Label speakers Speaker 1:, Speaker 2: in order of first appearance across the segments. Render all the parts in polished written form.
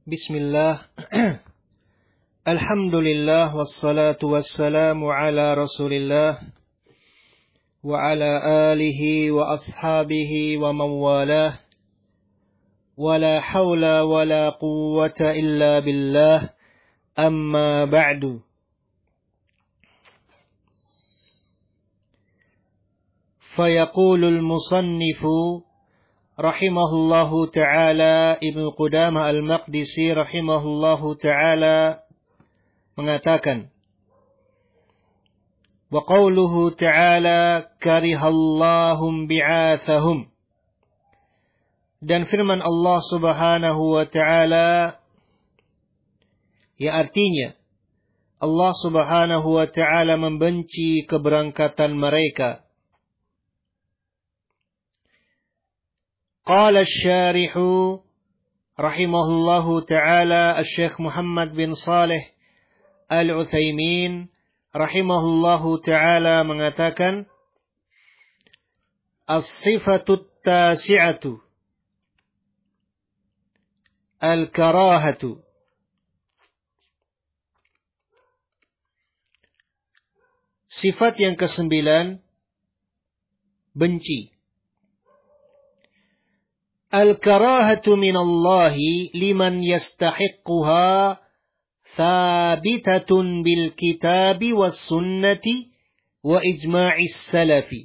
Speaker 1: Bismillah. Alhamdulillah wassalatu wassalamu ala Rasulillah wa ala alihi wa ashabihi wa man walah. Wa la hawla wa la quwwata illa billah. Amma ba'du. Fayaqulul musannifu rahimahullahu ta'ala, Ibnu Qudamah al-Maqdisi rahimahullahu ta'ala mengatakan, wa qawluhu ta'ala karihallahum bi'athahum, dan firman Allah subhanahu wa ta'ala, ya artinya Allah subhanahu wa ta'ala membenci keberangkatan mereka. Qala asy-syarihu rahimahullahu ta'ala, Asy-Syaikh Muhammad bin Shalih Al-Utsaimin rahimahullahu ta'ala mengatakan, as-sifatut tasi'atu al-karahatu. Sifat yang ke-9, benci. Al-karahatu minallahi liman yastahiqquha thabitatun bil kitabi was sunnati wa ijma'is salafi.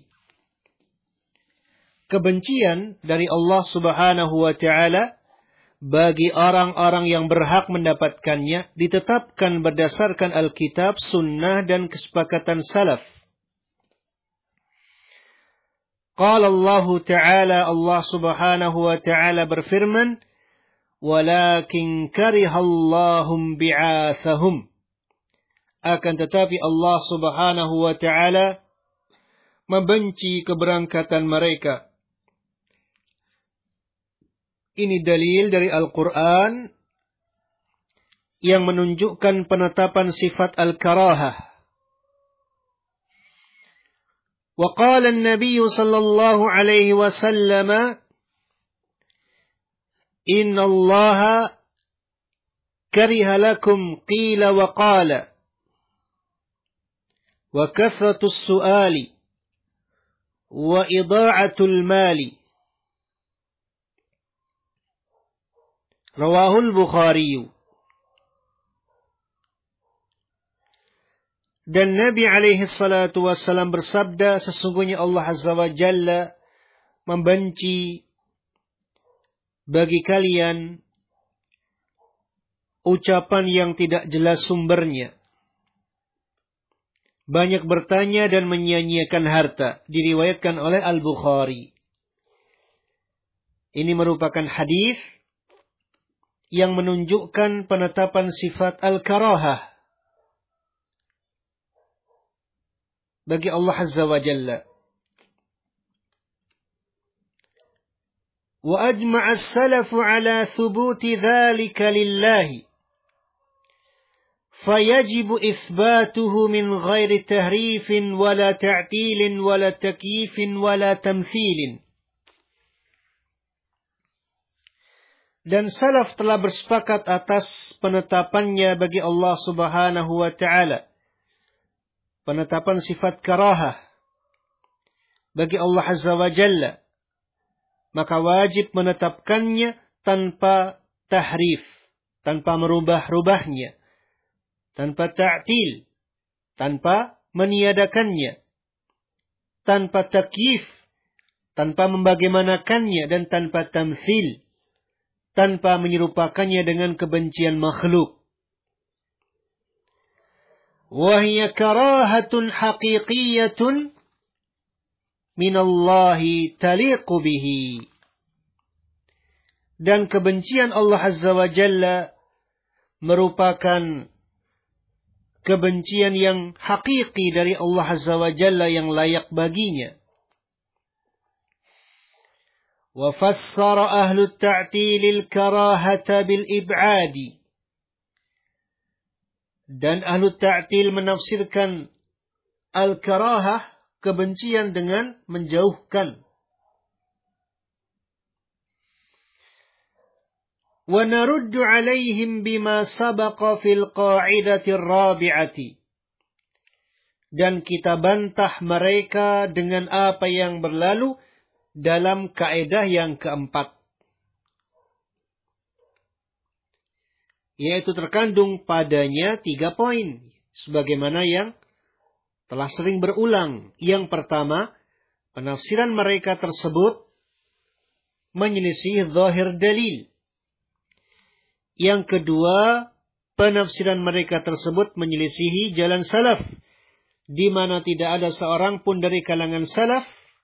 Speaker 1: Kebencian dari Allah subhanahu wa ta'ala bagi orang-orang yang berhak mendapatkannya ditetapkan berdasarkan Alkitab, Sunnah, dan kesepakatan salaf. Qala Allah Ta'ala, Allah subhanahu wa ta'ala berfirman, walakin karihallahum bi'athahum. Akan tetapi Allah subhanahu wa ta'ala membenci keberangkatan mereka. Ini dalil dari Al-Quran yang menunjukkan penetapan sifat al-karahah. وقال النبي صلى الله عليه وسلم إن الله كره لكم قيل وقال وكثرة السؤال وإضاعة المال. رواه البخاري. Dan Nabi alaihi salatu wassalam bersabda, sesungguhnya Allah azza wa jalla membenci bagi kalian ucapan yang tidak jelas sumbernya, banyak bertanya dan menyia-nyiakan harta. Diriwayatkan oleh Al-Bukhari. Ini merupakan hadis yang menunjukkan penetapan sifat al-karahah bagi Allah Azza wa Jalla. Wa ajma'a as-salafu ala thubuti dhalika lillahi. Fayajibu ithbatuhu min ghairi tahrifin wala ta'tilin wala takyifin wala tamthilin. Dan salaf telah bersepakat atas penetapannya bagi Allah Subhanahu wa ta'ala. Penetapan sifat karahah bagi Allah Azza wa Jalla, maka wajib menetapkannya tanpa tahrif, tanpa merubah-rubahnya, tanpa ta'til, tanpa meniadakannya, tanpa takyif, tanpa membagaimanakannya, dan tanpa tamthil, tanpa menyerupakannya dengan kebencian makhluk. وهي كراهة حقيقية من الله تليق به. Dan kebencian Allah Azza wa Jalla merupakan kebencian yang hakiki dari Allah Azza wa Jalla yang layak baginya. وفسر أهل التعتيل الكراهة بالإبعاد. Dan ahlu ta'til menafsirkan al-karahah, kebencian, dengan menjauhkan. Wa naruddu 'alaihim bima sabaqa fil qa'idati ar-rabi'ati. Dan kita bantah mereka dengan apa yang berlalu dalam kaidah yang keempat. Yaitu terkandung padanya 3 poin. Sebagaimana yang telah sering berulang. Yang pertama, penafsiran mereka tersebut menyelisih zahir dalil. Yang kedua, penafsiran mereka tersebut menyelisihi jalan salaf, di mana tidak ada seorang pun dari kalangan salaf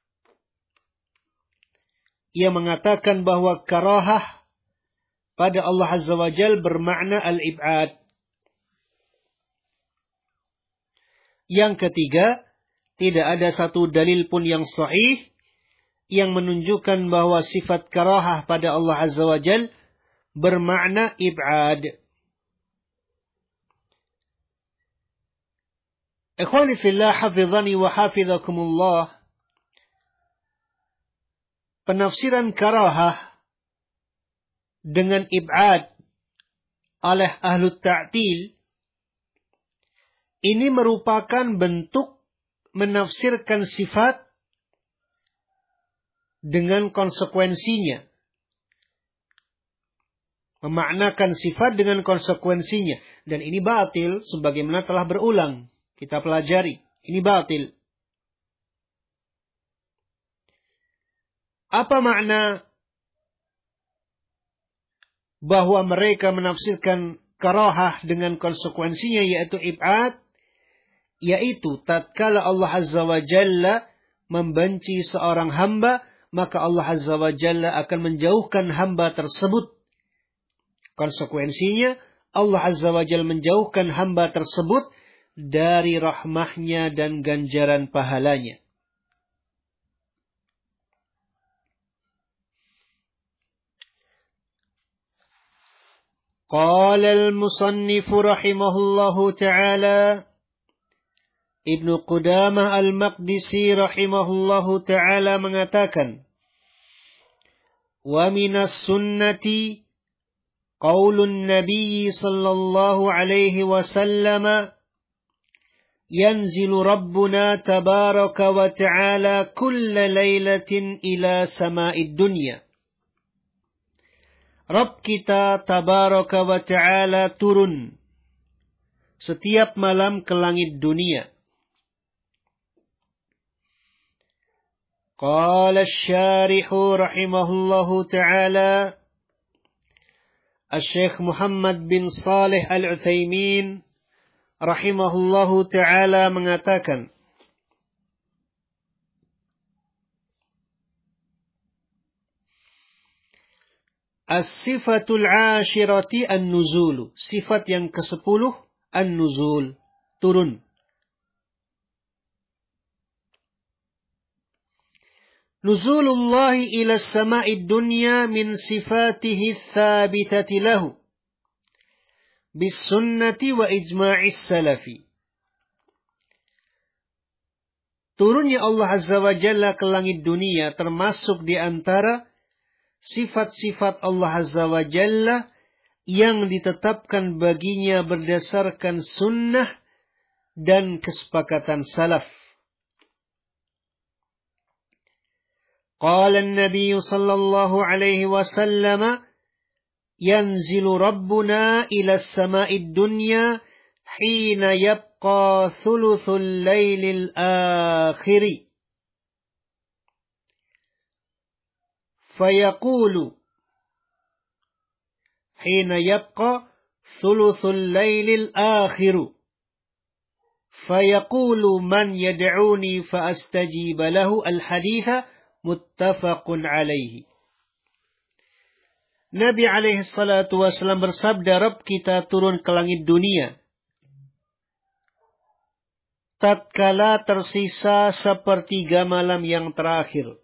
Speaker 1: yang mengatakan bahwa karahah pada Allah Azza wa Jalla bermakna al-ib'ad. Yang ketiga, tidak ada satu dalil pun yang sahih yang menunjukkan bahwa sifat karahah pada Allah Azza wa Jalla bermakna ib'ad. Ikhwani fillah, hafizani wa hafizakumullah. Penafsiran karahah dengan ib'ad oleh ahlu ta'til ini merupakan bentuk menafsirkan sifat dengan konsekuensinya. Memaknakan sifat dengan konsekuensinya. Dan ini batil sebagaimana telah berulang. Kita pelajari. Ini batil. Apa makna bahwa mereka menafsirkan karahah dengan konsekuensinya yaitu ib'ad? Yaitu tatkala Allah Azza wa Jalla membenci seorang hamba, maka Allah Azza wa Jalla akan menjauhkan hamba tersebut. Konsekuensinya, Allah Azza wa Jalla menjauhkan hamba tersebut dari rahmahnya dan ganjaran pahalanya. Qala al-musannif rahimahullahu ta'ala, Ibnu Qudamah al-Maqdisi rahimahullahu ta'ala mengatakan, wa minas sunnati qaulun Nabi sallallahu alaihi wasallam, yanzilu Rabbuna tabaraka wa ta'ala kulla laylatin ila sama'id dunya. Rabb kita tabaraka wa ta'ala turun setiap malam ke langit dunia. Qala asy-syarihu rahimahullahu ta'ala, Asy-Syaikh Muhammad bin Shalih Al-Utsaimin rahimahullahu ta'ala mengatakan, As-sifatul 'ashirati an-nuzul. Sifat yang ke-10 an-nuzul, turun. Nuzulullahi ila as-sama'id dunya min sifatihi ats-tsabitati lahu bis sunnati wa ijma'is salafi. Turunnya Allah Azza wa Jalla ke langit dunia termasuk di antara sifat-sifat Allah Azza wa Jalla yang ditetapkan baginya berdasarkan sunnah dan kesepakatan salaf. Qala an-nabiy sallallahu alaihi wasallam, yanzilu Rabbuna ila as-sama'id dunya hina yabqa thuluthul laylil akhiri. Fayaqulu hina yabqa thuluthul laylil akhiru. Fayaqulu man yad'uni fa astajib lahu, al-haditha muttafaqun alaihi. Nabi alaihi salatu wasallam bersabda, Rabb kita turun ke langit dunia tatkala tersisa sepertiga malam yang terakhir.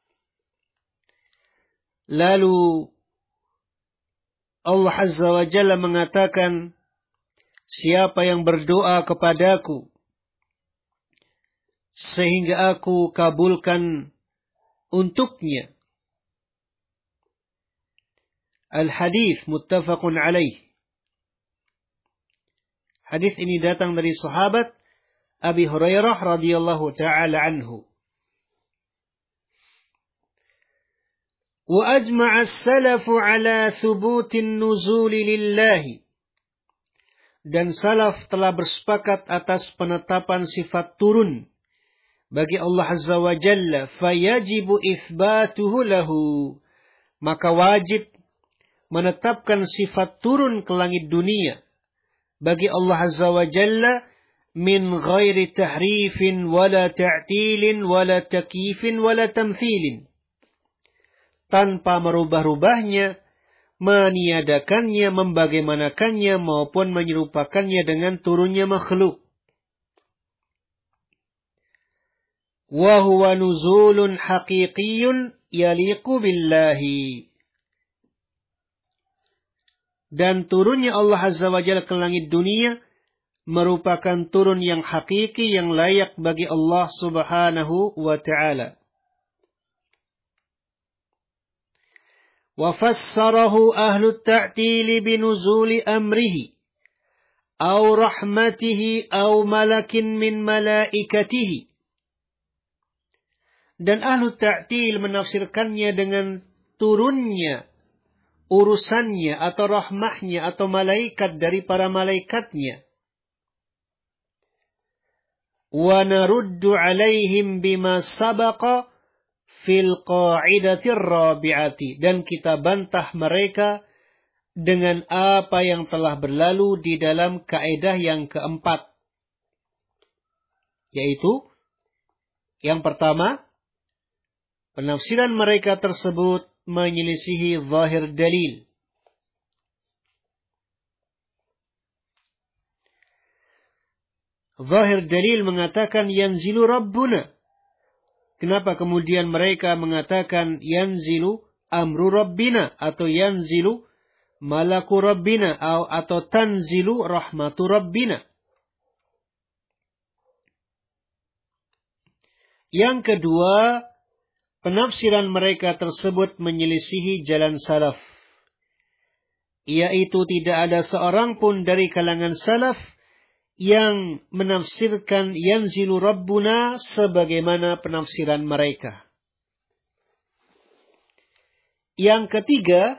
Speaker 1: Lalu Allah Azza wa Jalla mengatakan, siapa yang berdoa kepadaku sehingga aku kabulkan untuknya, Al-hadits muttafaqun alaih. Hadis ini datang dari sahabat Abi Hurairah radhiyallahu taala anhu. Wa ajma'a as-salafu ala thubutin nuzuli lillahi. Dan salaf telah bersepakat atas penetapan sifat turun bagi Allah Azza wa Jalla, fayajibu itsbatuhu lahu. Maka wajib menetapkan sifat turun ke langit dunia bagi Allah Azza wa Jalla min ghairi tahrifin wala ta'tilin wala takyifin wala tamthilin. Tanpa merubah-rubahnya, meniadakannya, membagaimanakannya maupun menyerupakannya dengan turunnya makhluk. Wa huwa nuzulun haqiqiyyun yaliqu billahi. Dan turunnya Allah Azza wa Jalla ke langit dunia merupakan turun yang hakiki yang layak bagi Allah Subhanahu wa ta'ala. Wa fassarahu ahlu at-ta'til binuzuli amrihi aw rahmatihi aw malakin min malaikatihi. Dan ahlu ta'til menafsirkannya dengan turunnya urusannya atau rahmahnya atau malaikat dari para malaikatnya. Wa naruddu alaihim bima sabaqa fil qa'idatir rabi'ati. Dan kita bantah mereka dengan apa yang telah berlalu di dalam kaidah yang keempat. Yaitu, yang pertama, penafsiran mereka tersebut menyelisihi zahir dalil. Zahir dalil mengatakan yanzilu Rabbuna. Kenapa kemudian mereka mengatakan yanzilu amru Rabbina atau yanzilu malaku Rabbina atau tanzilu rahmatu Rabbina? Yang kedua, penafsiran mereka tersebut menyelisihi jalan salaf. Yaitu tidak ada seorang pun dari kalangan salaf yang menafsirkan yanzilu Rabbuna sebagaimana penafsiran mereka. Yang ketiga,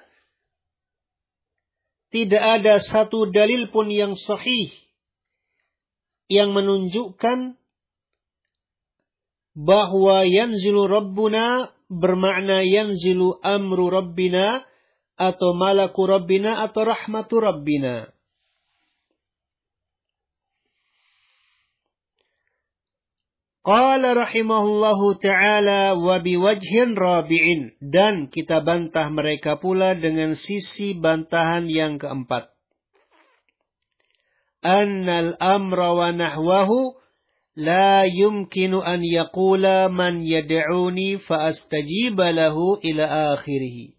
Speaker 1: tidak ada satu dalil pun yang sahih yang menunjukkan bahwa yanzilu Rabbuna bermakna yanzilu amru Rabbina atau malaku Rabbina atau rahmatu Rabbina. Qala rahimahullahu ta'ala wa biwajhin rabi'in. Dan kita bantah mereka pula dengan sisi bantahan yang keempat. Annal amra wa nahwahu la yumkinu an yaqula man yad'uni fa astajiba lahu ila akhirih.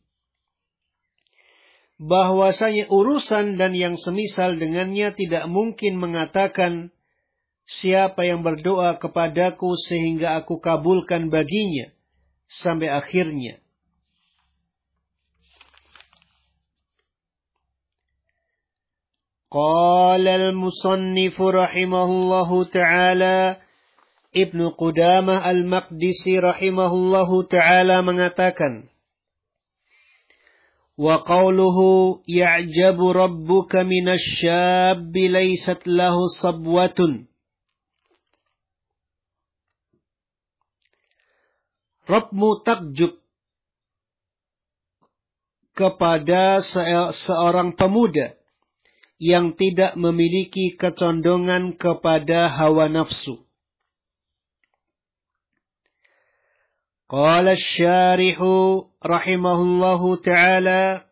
Speaker 1: Bahwasanya urusan dan yang semisal dengannya tidak mungkin mengatakan siapa yang berdoa kepadaku sehingga aku kabulkan baginya sampai akhirnya. Qala al-musannifu rahimahullahu ta'ala, Ibnu Qudamah al-Maqdisi rahimahullahu ta'ala mengatakan, wa qawluhu ya'jabu rabbuka minasyabbi laysat lahu sabwatun. Rabbmu takjub kepada seorang pemuda yang tidak memiliki kecondongan kepada hawa nafsu. Qala asy-syarihu rahimahullahu ta'ala,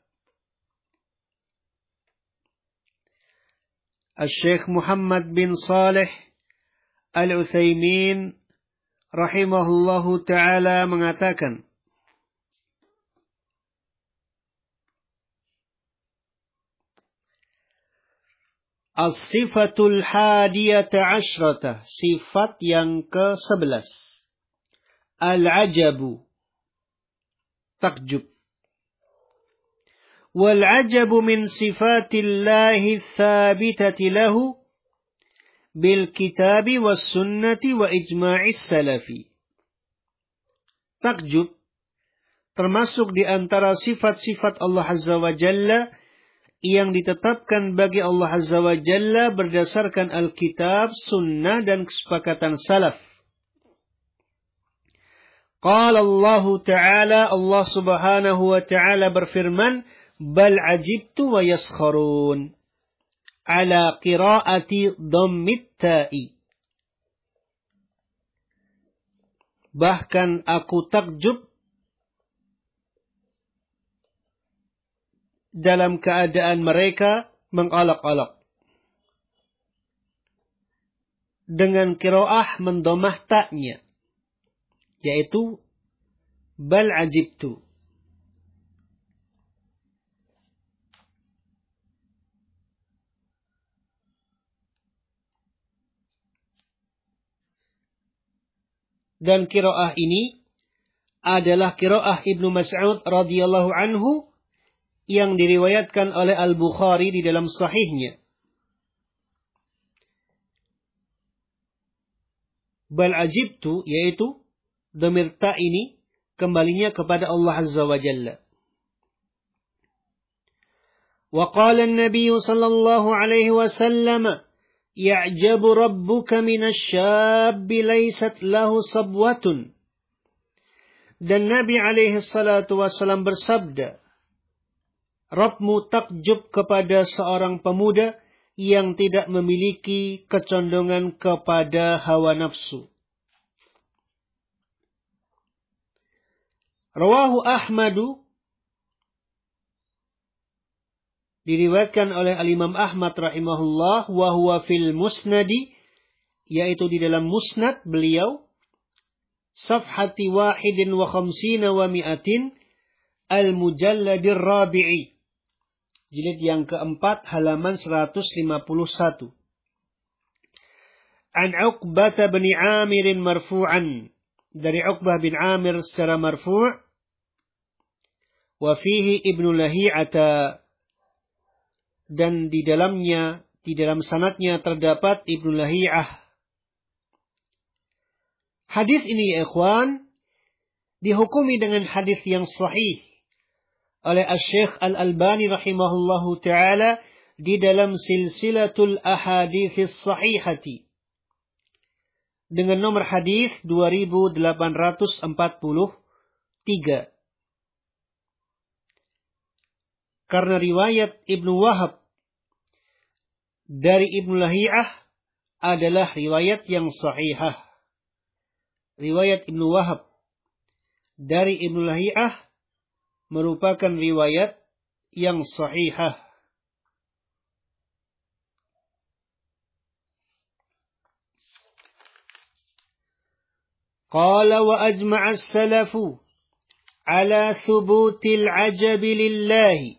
Speaker 1: Asy-Syaikh Muhammad bin Shalih Al-Utsaimin rahimahullahu ta'ala mengatakan, As-sifatul hadiyata asyrata, sifat yang ke-11. Al-ajabu, takjub. wal ajabu min sifatillahi tsabitati lahu bil kitabi was sunnati wa ijma'is salafi. Takjub termasuk di antara sifat-sifat Allah Azza wa Jalla yang ditetapkan bagi Allah Azza wa Jalla berdasarkan Alkitab, Sunnah, dan kesepakatan salaf. Qala Allah Ta'ala, Allah Subhanahu wa Ta'ala berfirman, bal ajibtu wa yaskharun. Ala qiraati dhammit ta'i. Bahkan aku takjub dalam keadaan mereka mengolok-olok. Dengan qiraah mendomah ta'nya. Yaitu bal ajibtu. Dan qiraah ini adalah qiraah Ibnu Mas'ud radhiyallahu anhu yang diriwayatkan oleh Al-Bukhari di dalam sahihnya. Bal ajibtu, yaitu dhamir ta ini kembalinya kepada Allah Azza wa Jalla. Wa qala an-nabiy sallallahu alaihi wasallam, ya'jabu rabbuka minasy-syabbi laysat lahu sabwatun. Dan Nabi alaihi salatu wasallam bersabda, Rabbmu takjub kepada seorang pemuda yang tidak memiliki kecondongan kepada hawa nafsu. Rawahu Ahmadu, diriwayatkan oleh Al-Imam Ahmad rahimahullah, wa huwa fil musnadi, yaitu di dalam musnad beliau, safhati 51 wa mi'atin, al-mujalladir rabi'i. Jilid yang keempat, halaman 151. An Uqbah bin Amir marfu'an. Dari Uqbah bin Amir secara marfu'. Wa fihi Ibnu Lahi'ata. Dan di dalamnya, di dalam sanadnya terdapat Ibnu Lahi'ah. Hadis ini ya ikhwan, dihukumi dengan hadis yang sahih oleh Asy-Syaikh Al-Albani rahimahullahu ta'ala di dalam silsilatul ahadits sahihati dengan nomor hadis 2843. Karena riwayat Ibnu Wahab dari Ibnu Lahi'ah adalah riwayat yang sahihah. Riwayat Ibnu Wahab dari Ibnu Lahi'ah merupakan riwayat yang sahihah. Qala wa ajma'a as-salafu ala thubutil ajabi lillahi.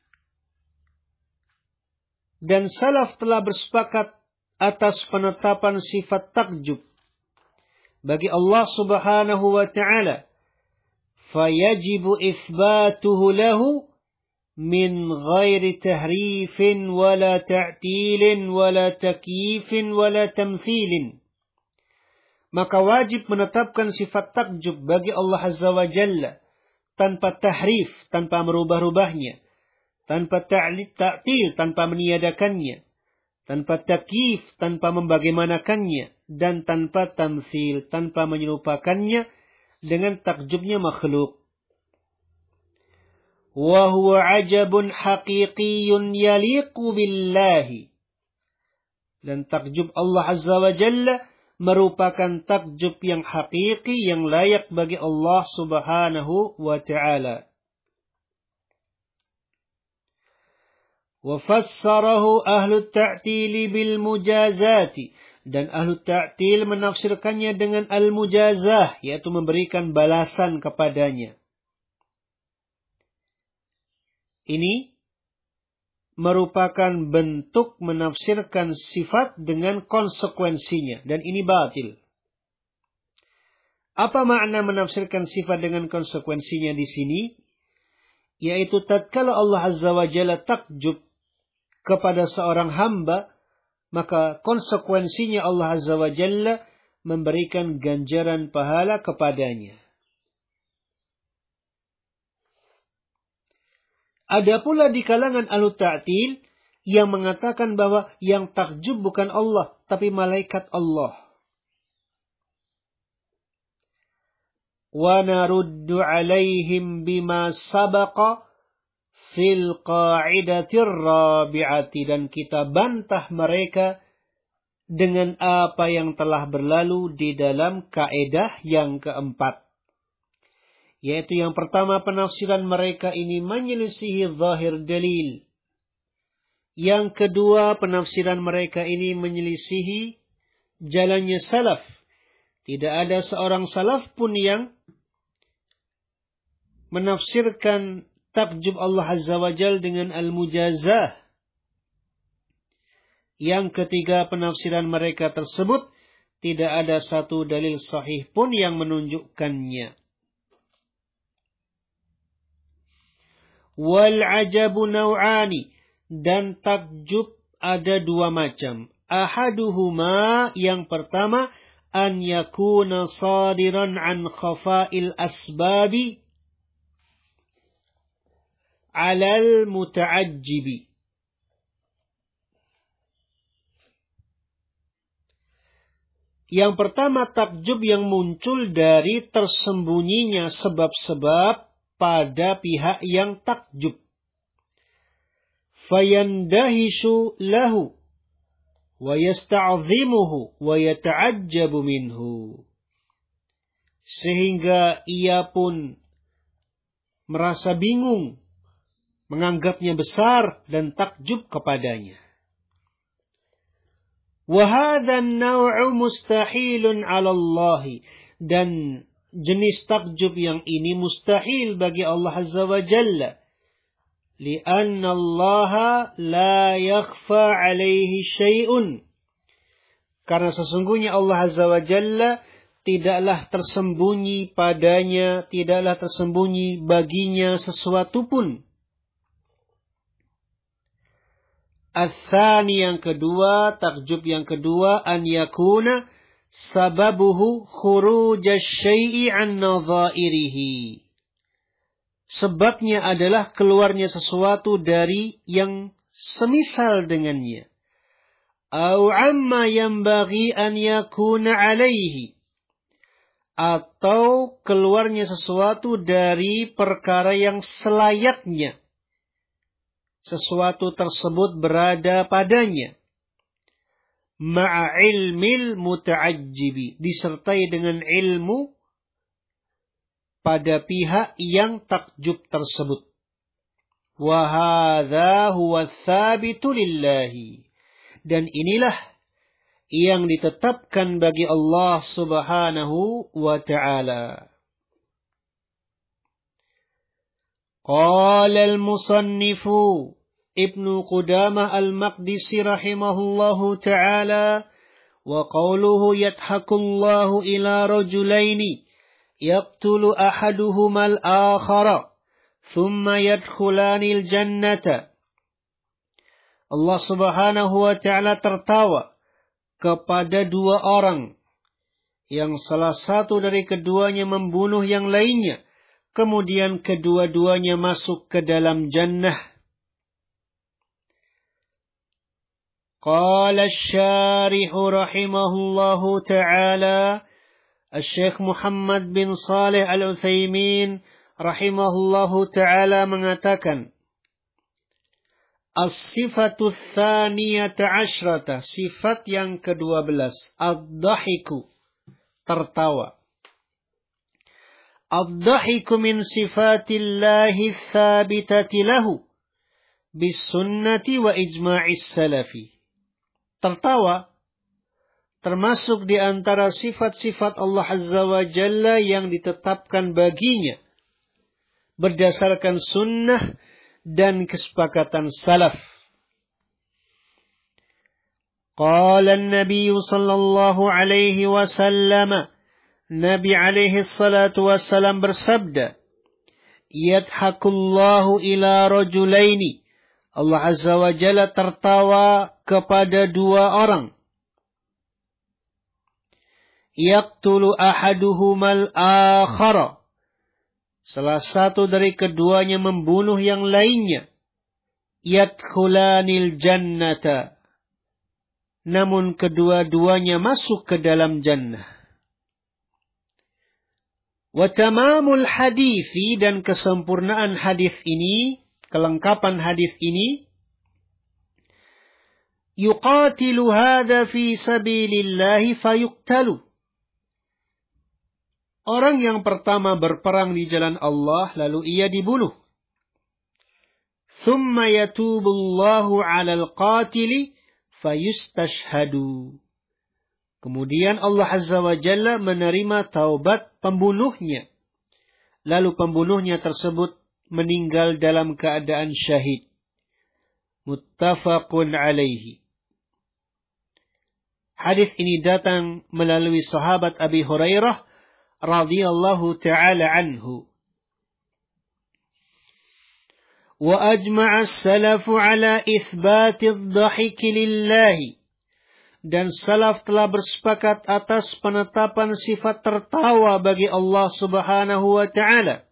Speaker 1: Dan salaf telah bersepakat atas penetapan sifat takjub bagi Allah Subhanahu wa ta'ala. Fayajibu itsbatuhu lahu min ghairi tahrifin wala ta'tilin wala takyifin wala tamthilin. Maka wajib menetapkan sifat takjub bagi Allah Azza wa Jalla tanpa tahrif, tanpa merubah-rubahnya, tanpa ta'til, tanpa meniadakannya, tanpa takyif, tanpa membagaimanakannya, dan tanpa tamthil, tanpa menyerupakannya dengan takjubnya makhluk. Wa huwa ajabun haqiqiyyun yaliqu billahi. Dan takjub Allah Azza wa Jalla merupakan takjub yang hakiki yang layak bagi Allah Subhanahu wa ta'ala. Wa fassarahu ahlu ta'tili bil mujazati. Dan ahlu ta'til menafsirkannya dengan al-mujazah, yaitu memberikan balasan kepadanya. Ini merupakan bentuk menafsirkan sifat dengan konsekuensinya. Dan ini batil. Apa makna menafsirkan sifat dengan konsekuensinya di sini? yaitu tatkala Allah Azza wa Jalla takjub kepada seorang hamba, maka konsekuensinya Allah Azza wa Jalla memberikan ganjaran pahala kepadanya. Ada pula di kalangan ahlu ta'til yang mengatakan bahwa yang takjub bukan Allah, tapi malaikat Allah. Wa naruddu alaihim bima sabaqa fil qa'idatir rabi'ati. Dan kita bantah mereka dengan apa yang telah berlalu di dalam kaidah yang keempat. Yaitu yang pertama, penafsiran mereka ini menyelisihi zahir dalil. Yang kedua, penafsiran mereka ini menyelisihi jalannya salaf. Tidak ada seorang salaf pun yang menafsirkan takjub Allah Azza wa Jalla dengan al-mujazah. Yang ketiga, penafsiran mereka tersebut tidak ada satu dalil sahih pun yang menunjukkannya. Wal ajabu naw'ani, dan takjub ada dua macam. Ahaduhuma, yang pertama, an yakuna sadiran an khafa'il asbabi alal muta'ajjibi. Yang pertama, takjub yang muncul dari tersembunyinya sebab-sebab pada pihak yang takjub. Fayandahishu lahu wa yasta'zimuhu wa yata'ajjabu minhu. Sehingga ia pun merasa bingung, menganggapnya besar dan takjub kepadanya. Wa hadha an-naw'u mustahilun 'ala Allah, dan jenis takjub yang ini mustahil bagi Allah Azza wa Jalla. Lianna Allah la yakhfa 'alaihi syai'un. Karena sesungguhnya Allah Azza wa Jalla tidaklah tersembunyi padanya, tidaklah tersembunyi baginya sesuatu pun. Ats-tsani, yang kedua, takjub yang kedua, an yakuna sababuhu khurujasy syai'i an nadhairihi. Sebabnya adalah keluarnya sesuatu dari yang semisal dengannya. Au amma yanbaghi an yakuna alaihi. Atau keluarnya sesuatu dari perkara yang selayaknya sesuatu tersebut berada padanya. Ma'a ilmil muta'ajjibi, disertai dengan ilmu pada pihak yang takjub tersebut. Wa hadza huwa tsabitu lillahi, dan inilah yang ditetapkan bagi Allah Subhanahu wa ta'ala. Qala al-musannifu Ibnu Qudamah al-Maqdisi rahimahullahu ta'ala, wa qawluhu yadhakullahu ila rajulaini yaqtulu ahaduhuma al-akhara thumma yadkhulanil jannata. Allah Subhanahu wa ta'ala tertawa kepada dua orang yang salah satu dari keduanya membunuh yang lainnya, kemudian kedua-duanya masuk ke dalam jannah. Qala asy-syarihu rahimahullahu ta'ala, Syekh Muhammad bin Shalih Al-Utsaimin rahimahullahu ta'ala mengatakan, as-sifatu tsaniyata asyrata, sifat yang ke-12, ad-dhahiku, tertawa. Ad-dhahiku min sifatillahi tsabitati lahu bis sunnati wa ijma'is salafi. Tertawa termasuk di antara sifat-sifat Allah Azza wa Jalla yang ditetapkan baginya berdasarkan sunnah dan kesepakatan salaf. Qala an-nabiy sallallahu alaihi wasallam, Nabi alaihi salatu wassalam bersabda, yadhakullahu ila rajulaini. Allah Azza wa Jalla tertawa kepada dua orang. Yaqtulu ahaduhumal akhara. Salah satu dari keduanya membunuh yang lainnya. Yadkhulanil jannata. Namun kedua-duanya masuk ke dalam jannah. Wa tamamul hadithi, dan kesempurnaan hadis ini, kelengkapan hadis ini, yuqatilu hadha fi sabilillahi fayuqtalu. Orang yang pertama berperang di jalan Allah, lalu ia dibunuh. Thumma yatubullahu 'alal qatili fayustashhadu. Kemudian Allah Azza wa Jalla menerima taubat pembunuhnya. Lalu pembunuhnya tersebut meninggal dalam keadaan syahid. Muttafaqun alaihi. Hadis ini datang melalui sahabat Abi Hurairah radhiyallahu ta'ala anhu. Wa ajma'a as-salafu ala itsbati ad-dhahiki lillahi. Dan salaf telah bersepakat atas penetapan sifat tertawa bagi Allah Subhanahu wa ta'ala.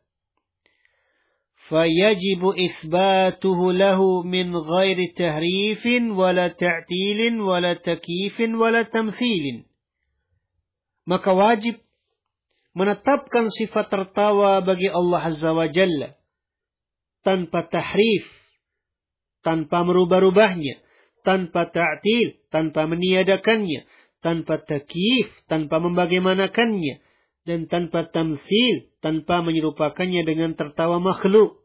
Speaker 1: Fayajibu itsbatuhu lahu min ghairi tahrifin wala ta'tilin wala takyifin wala tamthilin. Maka wajib menetapkan sifat tertawa bagi Allah Azza wa Jalla tanpa tahrif, tanpa merubah-rubahnya, tanpa ta'til, tanpa meniadakannya, tanpa takyif, tanpa membagaimanakannya, dan tanpa tamthil, tanpa menyerupakannya dengan tertawa makhluk.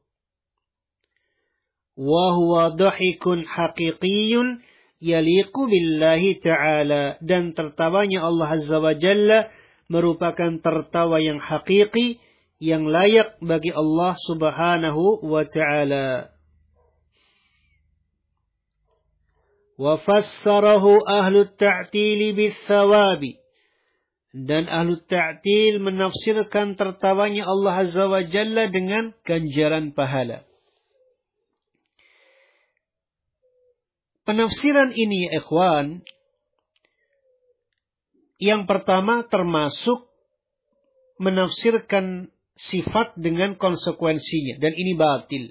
Speaker 1: Wa huwa dhahikun haqiqiyyun yaliqu billahi ta'ala. Dan tertawanya Allah Azza wa Jalla merupakan tertawa yang hakiki, yang layak bagi Allah Subhanahu wa ta'ala. وَفَسَّرَهُ أَهْلُ التَّعْتِيلِ بِالثَّوَابِ. Dan ahlu ta'til menafsirkan tertawanya Allah Azza wa Jalla dengan ganjaran pahala. Penafsiran ini ya ikhwan, yang pertama termasuk menafsirkan sifat dengan konsekuensinya, dan ini batil.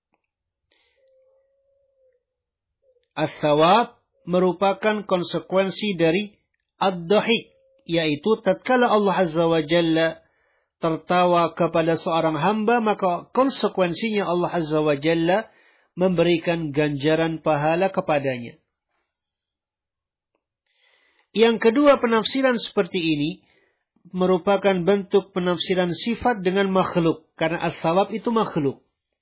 Speaker 1: As-sawab merupakan konsekuensi dari ad-dhahik, yaitu tatkala Allah Azza wa Jalla tertawa kepada seorang hamba, maka konsekuensinya Allah Azza wa Jalla memberikan ganjaran pahala kepadanya. Yang kedua, penafsiran seperti ini merupakan bentuk penafsiran sifat dengan makhluk, karena as-sawab itu makhluk.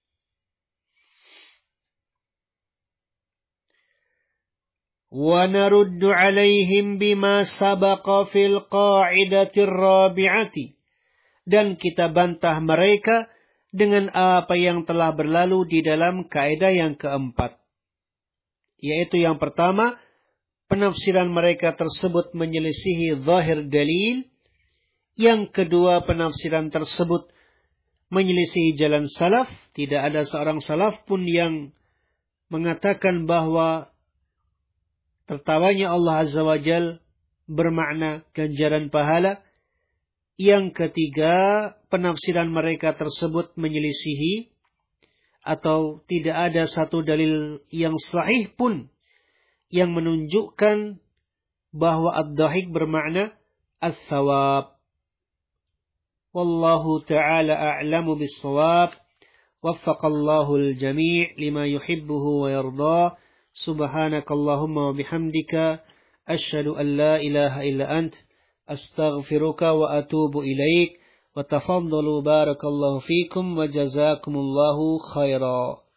Speaker 1: وَنَرُدُّ عَلَيْهِمْ بِمَا سَبَقَ فِي الْقَاعِدَةِ الرَّابِعَةِ. Dan kita bantah mereka dengan apa yang telah berlalu di dalam kaidah yang keempat. Yaitu yang pertama, penafsiran mereka tersebut menyelisihi zahir dalil. Yang kedua, penafsiran tersebut menyelisihi jalan salaf. Tidak ada seorang salaf pun yang mengatakan bahwa tertawanya Allah Azza wa Jal bermakna ganjaran pahala. Yang ketiga, penafsiran mereka tersebut menyelisihi atau tidak ada satu dalil yang sahih pun yang menunjukkan bahwa ad-dhahik bermakna as-sawab. Wallahu ta'ala a'lamu bis-sawab. Waffaqallahu al-jami' lima yuhibbuhu wa yardah. Subhanakallahumma wa bihamdika asyhadu an la ilaha illa ant astaghfiruka wa atubu ilaik wa tafaddalu barakallahu fikum wa jazakumullahu khaira.